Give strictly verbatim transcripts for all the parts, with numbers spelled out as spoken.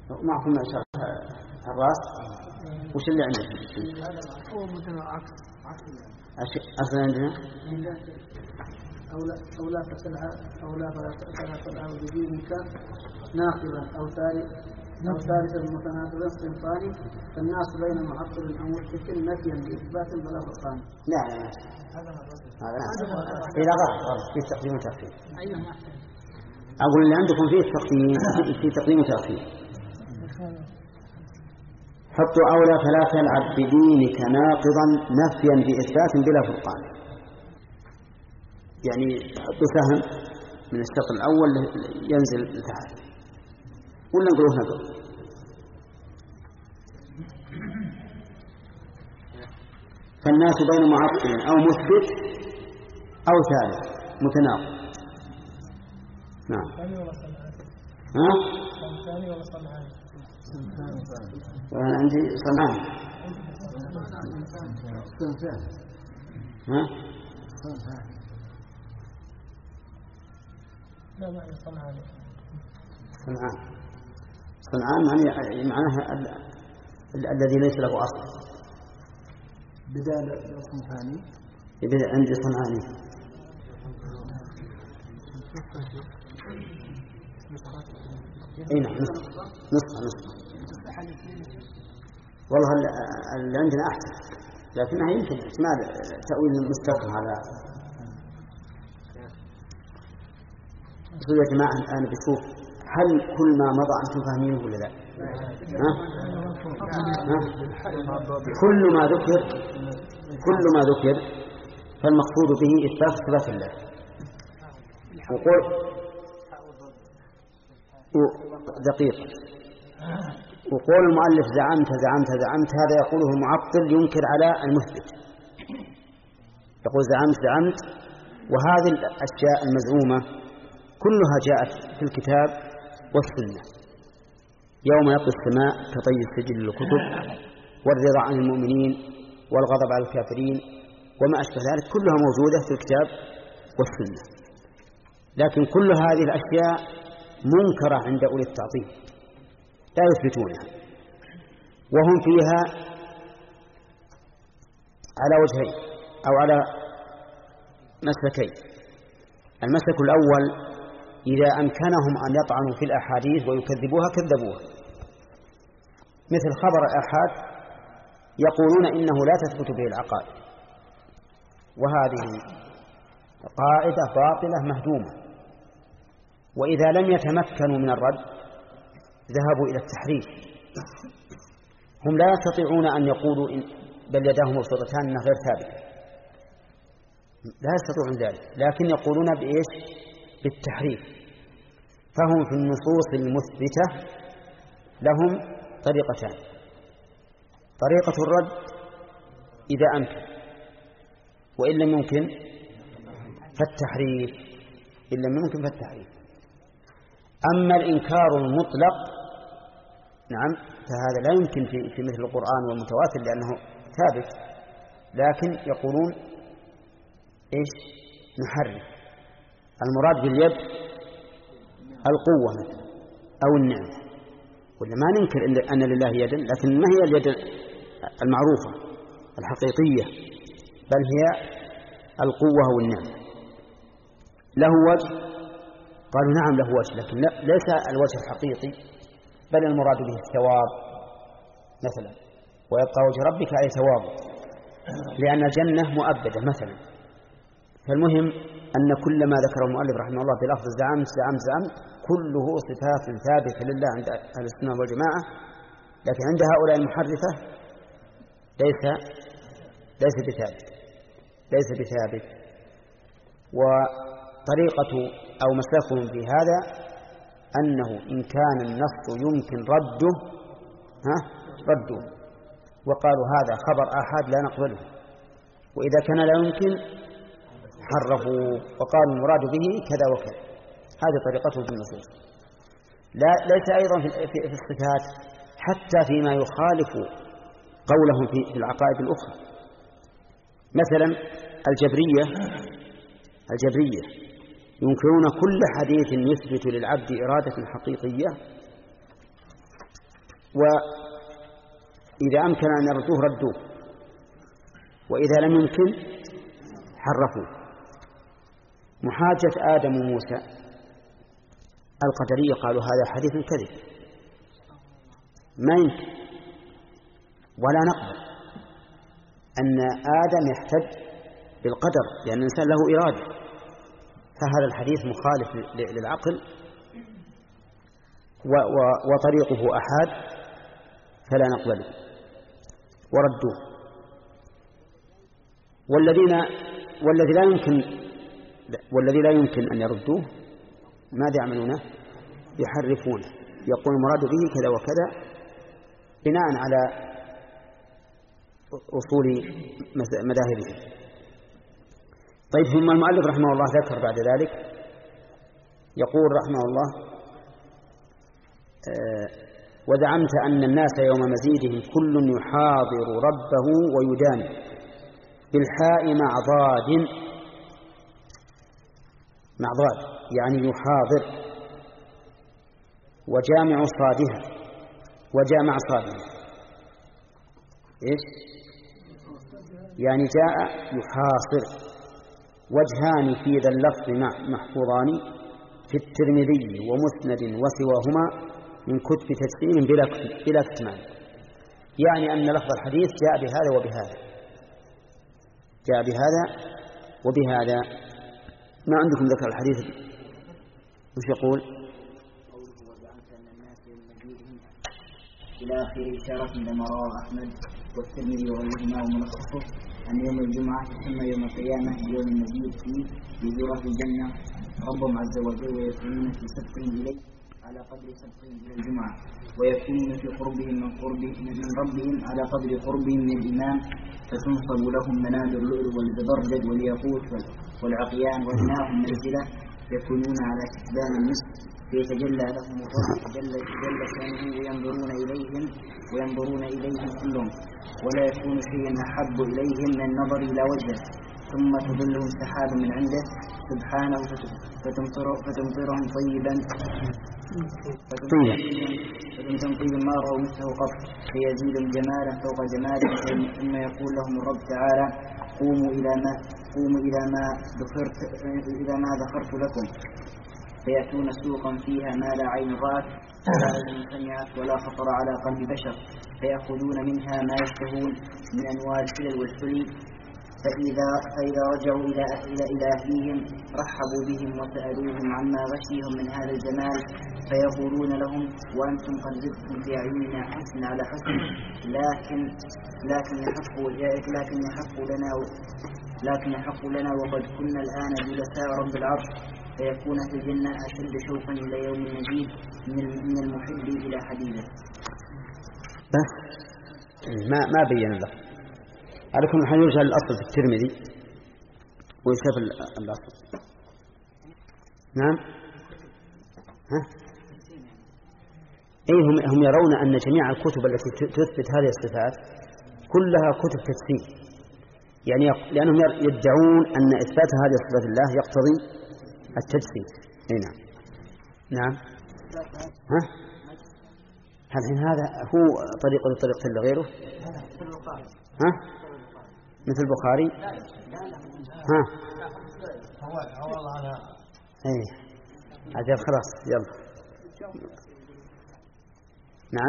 معكم شرح الراس وش اللي عندك؟ هو مثل عكس أصلا عندنا أو لا أو لا تسلها أو لا فلا تسلها بدينك ناقضا أو ثالث أو ثالث المتناقض صنفاني فالناس بين معطل أو مشرك نفيا بإثبات بلا فرقان. لا لا هذا إذا غلط غلط في تقديم وتأخير. أقول اللي عندكم فيه تقديم في تقديم وتأخير. حطوا أولى فلا تلعب بدينك ناقضا نفيا بإثبات بلا فرقان. يعني حطوا سهم من الشرط الأول ينزل لتحت ولا نقوله نقل. فالناس بين معطل أو مثبت أو ثالث متناقض. نعم. ها؟ ثاني ولا صنعاني؟ وأنا عندي صنعاني. ها؟ لا معنى صنعاني. صنعان. صنعان معنى معناها الذي ليس له أصل. بدال صنعاني. بدال عندي صنعاني. اي نعم نصف نصف نصف والله اللي عندنا احسن لكنها يمكن احتمال تأويل مستقر على يا جماعة. أنا بشوف هل كل ما مضى أنتم فاهمينه ولا لا؟ ها؟ ها؟ كل ما ذكر كل ما ذكر فالمقصود به إثبات صفات الله. وقول دقيق وقول المؤلف زعمت زعمت زعمت هذا يقوله المعطل ينكر على المثبت. يقول زعمت زعمت وهذه الأشياء المزعومة كلها جاءت في الكتاب والسنة. يوم يطوي السماء كطي السجل للكتب والرضا عن المؤمنين والغضب على الكافرين وما أشبه ذلك كلها موجودة في الكتاب والسنة. لكن كل هذه الأشياء منكرة عند أولي التعطيل لا يثبتونها وهم فيها على وجهين أو على مسلكين. المسلك الأول إذا أمكنهم أن يطعنوا في الأحاديث ويكذبوها كذبوها مثل خبر الآحاد يقولون إنه لا تثبت به العقائد وهذه قاعدة باطلة مهدومة. وإذا لم يتمكنوا من الرد ذهبوا إلى التحريف. هم لا يستطيعون أن يقولوا إن بل يداه مبسوطتان أنها غير ثابتة لا يستطيعون ذلك لكن يقولون بإيش؟ بالتحريف. فهم في النصوص المثبتة لهم طريقتان. طريقة الرد إذا أمكن وإن لم يمكن فالتحريف إن لم يمكن فالتحريف. أما الإنكار المطلق نعم فهذا لا يمكن في, في مثل القرآن والمتواتر لأنه ثابت. لكن يقولون إيش؟ نحرف. المراد باليد القوة مثلا أو النعمة ولا ما ننكر أن لله يدا لكن ما هي اليد المعروفة الحقيقية بل هي القوة والنعمة. له وجه قالوا نعم له وجه لكن ليس الوجه الحقيقي بل المراد به الثواب مثلا ويبقى وجه ربك أي ثواب لأن الجنة مؤبدة مثلا. فالمهم أن كل ما ذكره المؤلف رحمه الله بلفظ زعمت زعمت زعمت كله صفات ثابتة لله عند أهل السنة والجماعة لكن عند هؤلاء المحرفة ليس ليس بثابت ليس بثابت. وطريقة أو مسلكهم في هذا أنه إن كان النص يمكن رده ها رده وقالوا هذا خبر آحاد لا نقبله وإذا كان لا يمكن حرفوا وقالوا المراد به كذا وكذا. هذه طريقتهم في النصوص. لا ليس أيضا في الصفات حتى فيما يخالف قولهم في العقائد الأخرى. مثلا الجبرية الجبرية ينكرون كل حديث يثبت للعبد إرادة حقيقية وإذا أمكن أن يردوه ردوه، وإذا لم يمكن حرفوه. محاجة آدم وموسى القدرية قالوا هذا حديث كذب، ما يمكن ولا نقبل أن آدم يحتج بالقدر، لأن الإنسان له إرادة، فهذا الحديث مخالف للعقل وطريقه أحاد فلا نقبله وردوه. والذين والذي لا يمكن والذي لا يمكن أن يردوه ماذا يعملونه؟ يحرفونه، يقول المراد به كذا وكذا بناء على أصول مذاهبهم. طيب، ثم المؤلف رحمه الله ذكر بعد ذلك يقول رحمه الله آه وزعمت أن الناس يوم مزيدهم كل يحاضر ربه ويدان بالحاء مع ضاد، مع ضاد يعني يحاضر، وجامع صادها وجامع صادها إيش؟ يعني جاء يحاصر. وجهان في ذا اللفظ محفوظان في الترمذي ومسند وسواهما من كتب تفسير بلا اكتمال، يعني أن لفظ الحديث جاء بهذا وبهذا، جاء بهذا وبهذا. ما عندكم ذكر الحديث وش يقول؟ قوله وزعمت أن الناس يوم مجيئهم إلى آخر إشارة لما رواه أحمد والترمذي وغيرهما وملخصه أن يوم الجمعة ثم يوم القيامة يوم المجيء فيه بزيارة الجنة ربهم عز وجل، ويكونون في سبقهم إليه على قدر سبقهم إلى الجمعة، ويكونون في قربهم من قربهم من ربهم على قدر قربهم من الإمام، فتنصب لهم منابر اللؤلؤ والزبرجد والياقوت والعقيان وإناهم منزلة، يكونون على كتبان النصف، فيتجلى لهم الرب جل جل شانه وينظرون إليهم وينظرون إليهم كلهم، ولا يكون شيء أحب إليهم من النظر إلى وجهه، ثم تظلهم سحاب من عنده سبحانه فتمطرهم طيبا فتمطرهم طيبا ما رأوا مثله قط، فيزيدهم جمالا فوق جماله، ثم يقول لهم الرب تعالى قوموا إلى ما قوموا إلى ما ذكرت إلى ما ذكرت لكم، فيأتون سوقا فيها ما لا عين رأت ولا أذن سمعت ولا خطر على قلب بشر، فيأخذون منها ما يشتهون من أنواع الحلل والحلي، فإذا, فإذا رجعوا إلى إلى إلى أهليهم رحبوا بهم وسألوهم عما غشيهم من هذا الجمال، فيقولون لهم وأنتم قد زدتم في أعيننا حسن على حسن، لكن لكن يحق لكن يحق لنا لكن يحق لنا وقد كنا الآن جلساء رب العرش، فيكون في الجنة أشد شوقا إلى يوم المزيد من المحب إلى حبيبه. بس ما ما بين له. على كل حال يرجع الأصل في الترمذي ويساب الأصل. نعم. ها؟ أي هم هم يرون أن جميع الكتب التي تثبت هذه الصفات كلها كتب تفسير، يعني لأنهم يدعون أن إثبات هذه الصفات الله يقتضي التجسيم. أي نعم. نعم. ها؟ هل هذا هو طريقة طريقة لغيره؟ ها؟ مثل البخاري؟ ها؟ هو والله أنا. إيه. عجب خلاص يلا. نعم.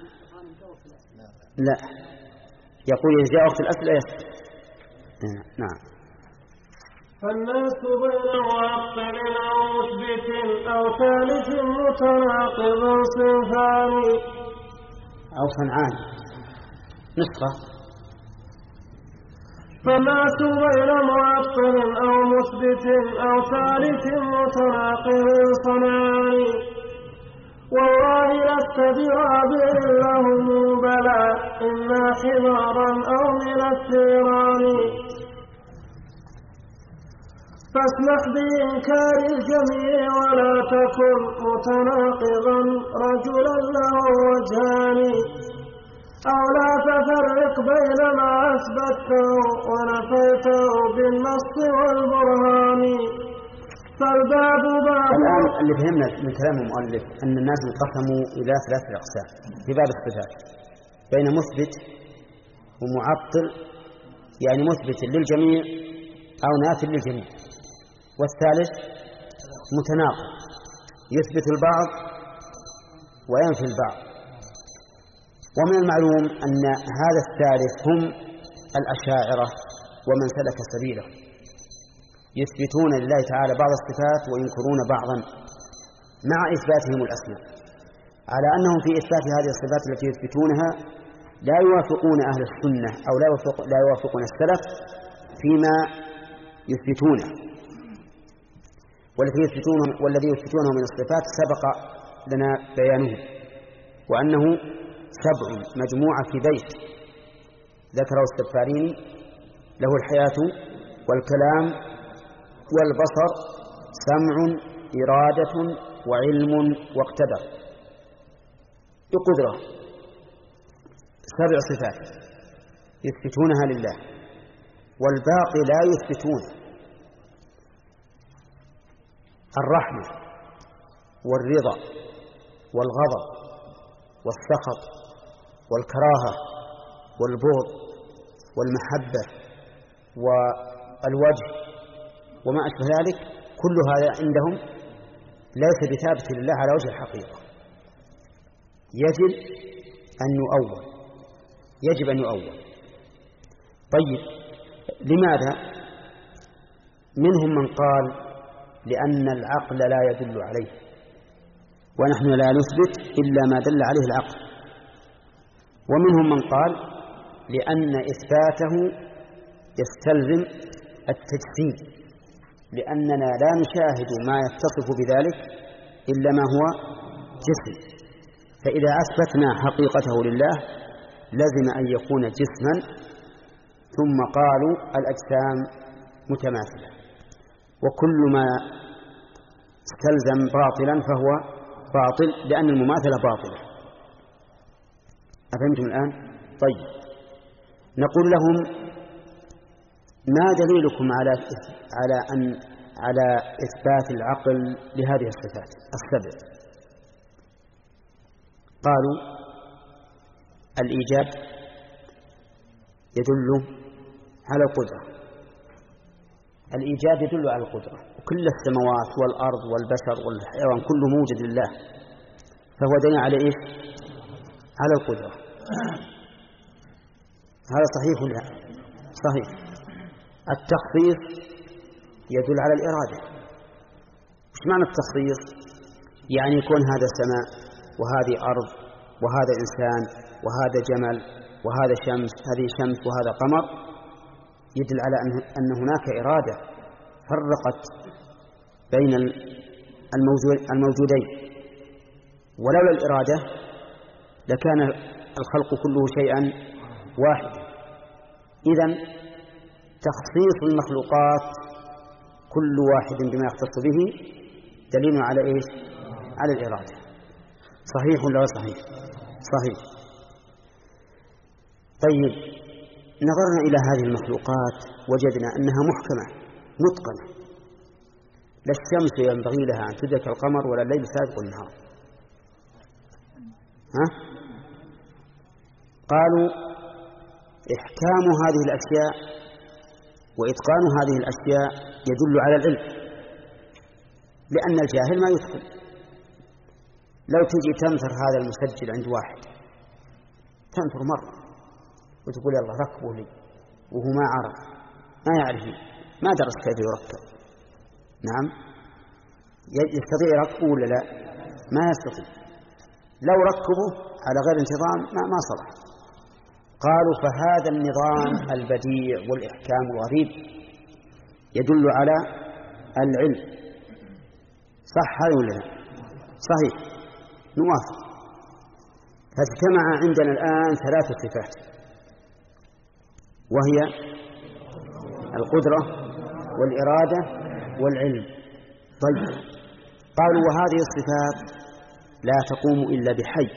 لا. يقول إذا جاء وقت الأسئلة يسأل. نعم. فالناس بين معطل أو مثبت أو ثالث متناقض صنفان أو صنعان نسخة. فالناس بين معطل أو مثبت أو ثالث متناقض صنعان، والله لست بوابر لهم بلى إما حمارا أو من الثيران، فاسمح بإنكار الجميع ولا تكن متناقضا رجلا له وجهان، أو لا تفرق بين ما أثبته ونفيته بالنص والبرهان، فالباب باب. الآن اللي فهمنا من كلام المؤلف أن الناس انقسموا إلى ثلاثة أقسام في باب الصفات، بين مثبت ومعطل، يعني مثبت للجميع أو نافي للجميع، والثالث متناقض يثبت البعض وينفي البعض. ومن المعلوم أن هذا الثالث هم الأشاعرة ومن سلك سبيله، يثبتون لله تعالى بعض الصفات وينكرون بعضا مع إثباتهم الأسماء، على أنهم في إثبات هذه الصفات التي يثبتونها لا يوافقون أهل السنة أو لا, يوافق لا يوافقون السلف فيما يثبتونه. والذي يثبتونه والذي يثبتونه من الصفات سبق لنا بيانه، وأنه سبع مجموعة في بيت ذكره السفاريني، له الحياة والكلام والبصر سمع إرادة وعلم واقتدر بقدرة، سبع صفات يثبتونها لله، والباقي لا يثبتون. الرحمة والرضا والغضب والسخط والكراهة والبغض والمحبة والوجه وما أشبه ذلك، كل هذا عندهم ليس بثابت لله على وجه الحقيقة، يجب أن يؤول يجب أن يؤول طيب، لماذا؟ منهم من قال لأن العقل لا يدل عليه، ونحن لا نثبت إلا ما دل عليه العقل. ومنهم من قال لأن إثباته يستلزم التجسيم، لأننا لا نشاهد ما يتصف بذلك إلا ما هو جسم، فإذا أثبتنا حقيقته لله لازم أن يكون جسما. ثم قالوا الأجسام متماثلة، وكل ما استلزم باطلا فهو باطل، لأن المماثلة باطلة. أفهمتم الآن؟ طيب، نقول لهم ما دليلكم على على أن على إثبات العقل لهذه الصفات السبع؟ قالوا الإيجاب يدل على القدرة، الإيجاد يدل على القدرة، وكل السماوات والأرض والبشر والحيوان كله موجود لله، فهو دليل على إيش؟ على القدرة. هذا صحيح ولا لا؟ صحيح. التخصيص يدل على الإرادة. إيش معنى التخصيص؟ يعني يكون هذا سماء وهذه أرض وهذا إنسان وهذا جمل وهذا شمس، هذه شمس وهذا قمر، يدل على أن هناك إرادة فرقت بين الموجودين، ولولا الإرادة لكان الخلق كله شيئا واحدا. إذن تخصيص المخلوقات كل واحد بما يختص به دليل على إيش؟ على الإرادة. صحيح ولا صحيح؟ صحيح. طيب، نظرنا إلى هذه المخلوقات وجدنا أنها محكمة متقنة، لا الشمس ينبغي لها أن تدرك القمر ولا الليل سابق النهار. ها؟ قالوا إحكام هذه الأشياء وإتقان هذه الأشياء يدل على العلم، لأن الجاهل ما يتقن. لو تجي تنثر هذا المسجل عند واحد، تنثر مرة وتقول يلا ركبه لي، وهو ما عرف، ما يعرف، ما درس كيف يركب. نعم، يستطيع ركبه ولا لا؟ ما يستطيع. لو ركبه على غير انتظام ما, ما صلح. قالوا فهذا النظام البديع والإحكام الغريب يدل على العلم. صح هذا ولا لا؟ صحيح، نوافق. فاجتمع عندنا الآن ثلاث صفات، وهي القدرة والإرادة والعلم. طيب، قالوا وهذه الصفات لا تقوم إلا بحي،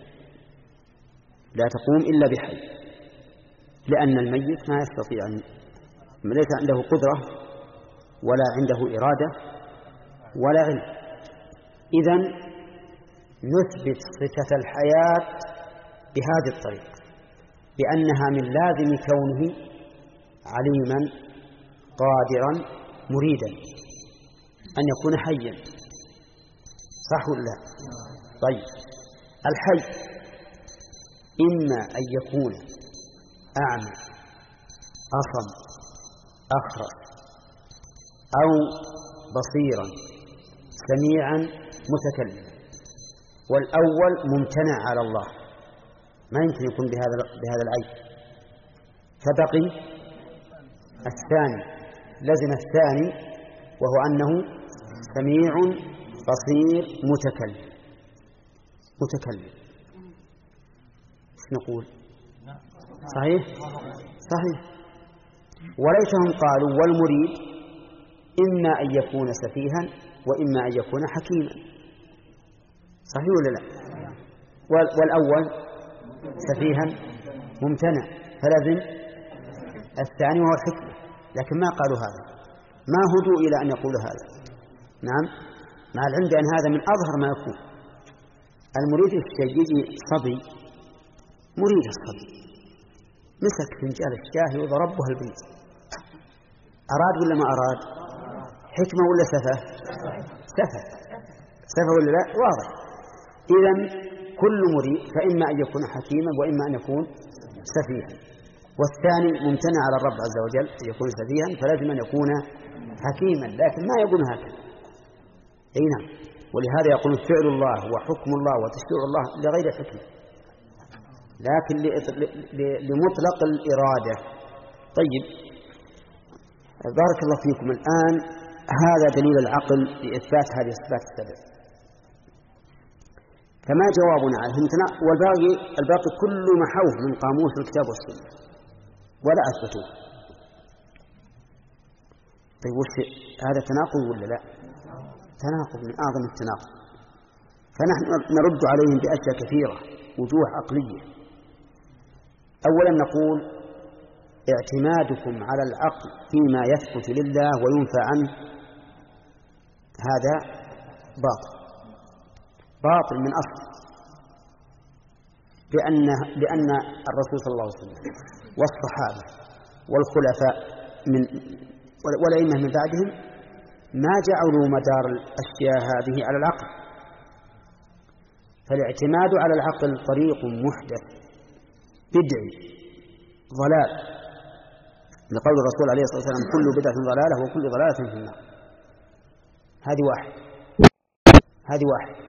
لا تقوم إلا بحي، لأن الميت ما يستطيع أن ليس عنده قدرة ولا عنده إرادة ولا علم. إذن نثبت صفة الحياة بهذه الطريقة، بأنها من لازم كونه عليما قادرا مريدا أن يكون حيا. صح ولا لا؟ طيب، الحي إما أن يكون أعمى أصم أخرس أو بصيرا سميعا متكلما، والأول ممتنع على الله، ما يمكن يكون بهذا بهذا العيب، فبقي الثاني، لزم الثاني وهو أنه سميع بصير متكلم. متكلم ايش نقول؟ صحيح؟ صحيح. وليتهم قالوا والمريد إما أن يكون سفيها وإما أن يكون حكيما. صحيح ولا لا؟ والأول سفيها ممتنع، فلازم الثاني وهو الحكمة، لكن ما قالوا هذا، ما هدوا إلى أن يقولوا هذا. نعم، مع العلم بأن هذا من أظهر ما يكون. المريد الشيء صبي، مريد الصبي مسك فنجان الشاهي وضربها البيت، أراد ولا ما أراد؟ حكمة ولا سفه؟ سفه سفه ولا لا؟ واضح. إذن كل مريد فإما أن يكون حكيما وإما أن يكون سفيها، والثاني ممتنع على الرب عز وجل أن يكون سفيها، فلازم أن يكون حكيما، لكن ما يكون هكذا. أي نعم. ولهذا يقول فعل الله وحكم الله وتشريع الله لغير حكمة، لكن لمطلق الإرادة. طيب، بارك الله فيكم. الآن هذا دليل العقل لإثبات هذه الصفات السبع، فما جوابنا عليه؟ والباقي الباقي كل محوه من قاموس الكتاب والسنة ولا أثبتوه. طيب، وش هذا تناقض ولا لا؟ تناقض من أعظم التناقض. فنحن نرد عليهم بأشياء كثيرة، وجوه عقلية. أولا نقول اعتمادكم على العقل فيما يثبت لله وينفى عنه هذا باطل باطل من أصل، لأن لأن الرسول صلى الله عليه وسلم والصحابة والخلفاء من والأئمة من بعدهم ما جعلوا مدار الأشياء هذه على العقل. فالاعتماد على العقل طريق محدث بدعي ضلال، لقول الرسول عليه الصلاة والسلام كل بدعة ضلالة وكل ضلالة في النار. هذه واحد هذه واحد